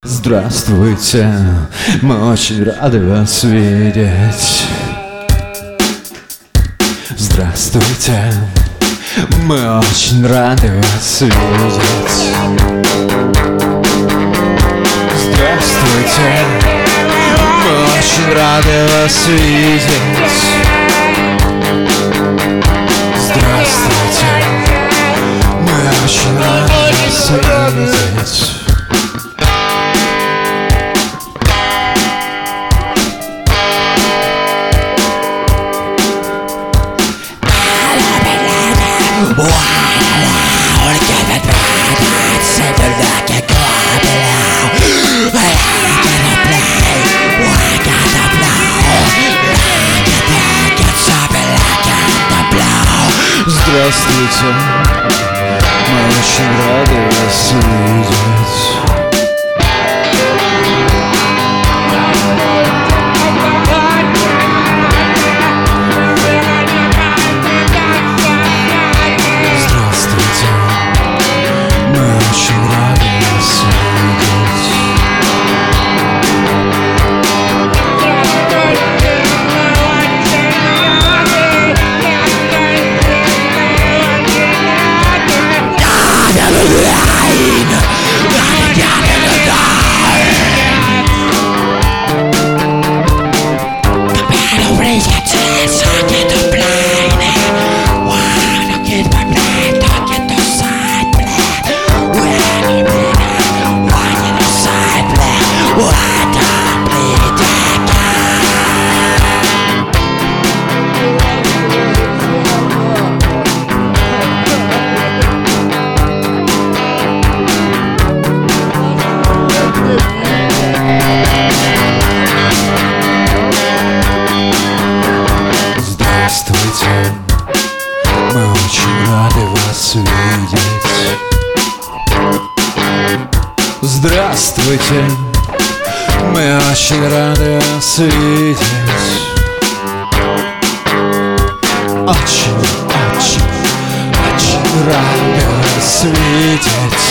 Здравствуйте, мы очень рады вас видеть. Здравствуйте, мы очень рады вас видеть. Здравствуйте, мы очень рады вас видеть. Здравствуйте, мы очень рады вас видеть. Здравствуйте, мы очень рады вас видеть. Здравствуйте, мы очень рады вас видеть. Здравствуйте, мы очень рады вас видеть. Здравствуйте, мы очень рады вас видеть. Очень, очень, очень рады вас видеть.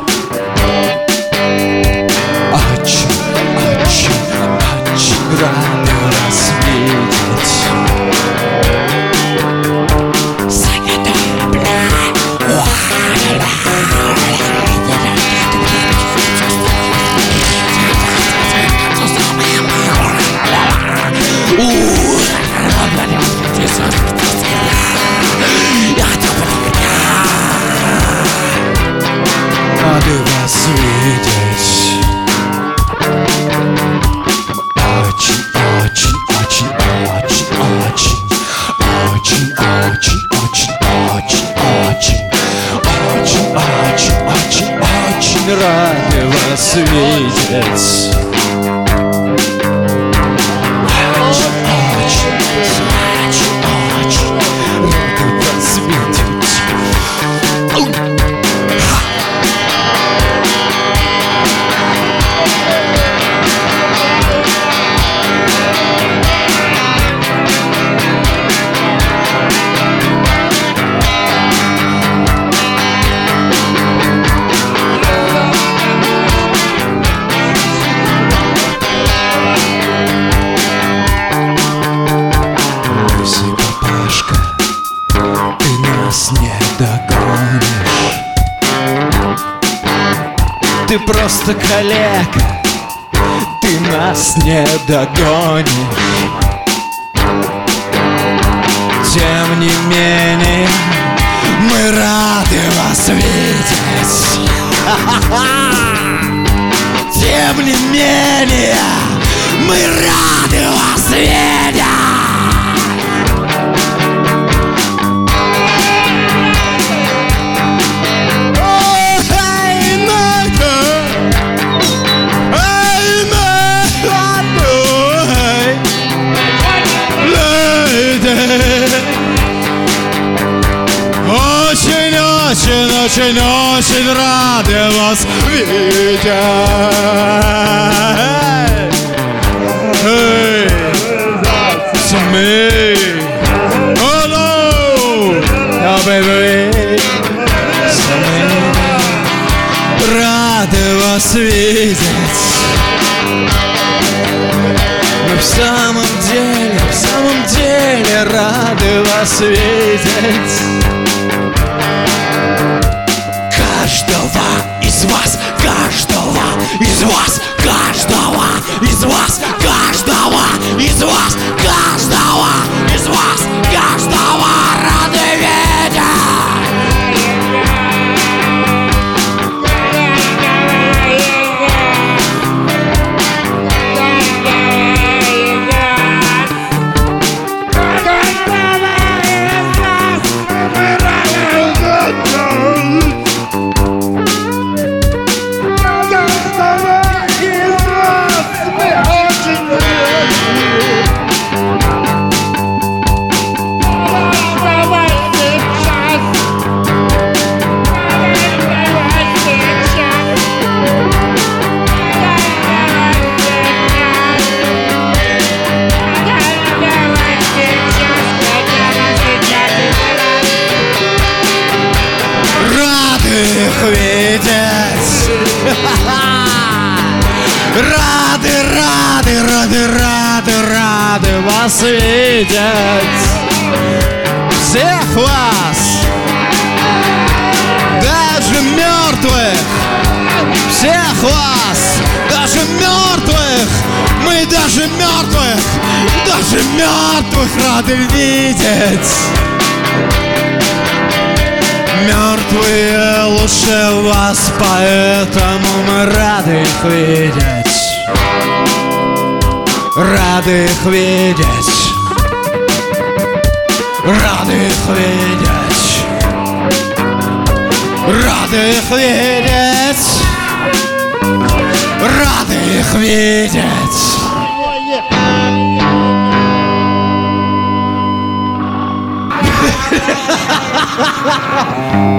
Очень, очень, очень рады вас видеть. Рады вас видеть. Очень, очень, очень, очень, очень, очень, очень, очень, очень, очень, очень, очень, очень рады вас видеть. Не догонишь. Ты просто калека, ты нас не догонишь. Тем не менее, мы рады вас видеть. Тем не менее, мы рады вас видеть. Очень, очень рады вас видеть. Hey, it's me. Oh no, oh baby, it's me. Рады вас видеть. видеть. Мы в самом деле рады вас видеть. Каждого из вас, каждого из вас, каждого из вас, каждого из вас, каждого из вас, каждого рады видеть. Их видеть. Рады вас видеть. Всех вас, даже мертвых. Всех вас, даже мертвых. Мы даже мертвых рады видеть. Мертвые лучше вас, поэтому мы рады их видеть. Рады их видеть. Рады их видеть. Рады их видеть. Рады их видеть. Ha ha ha ha!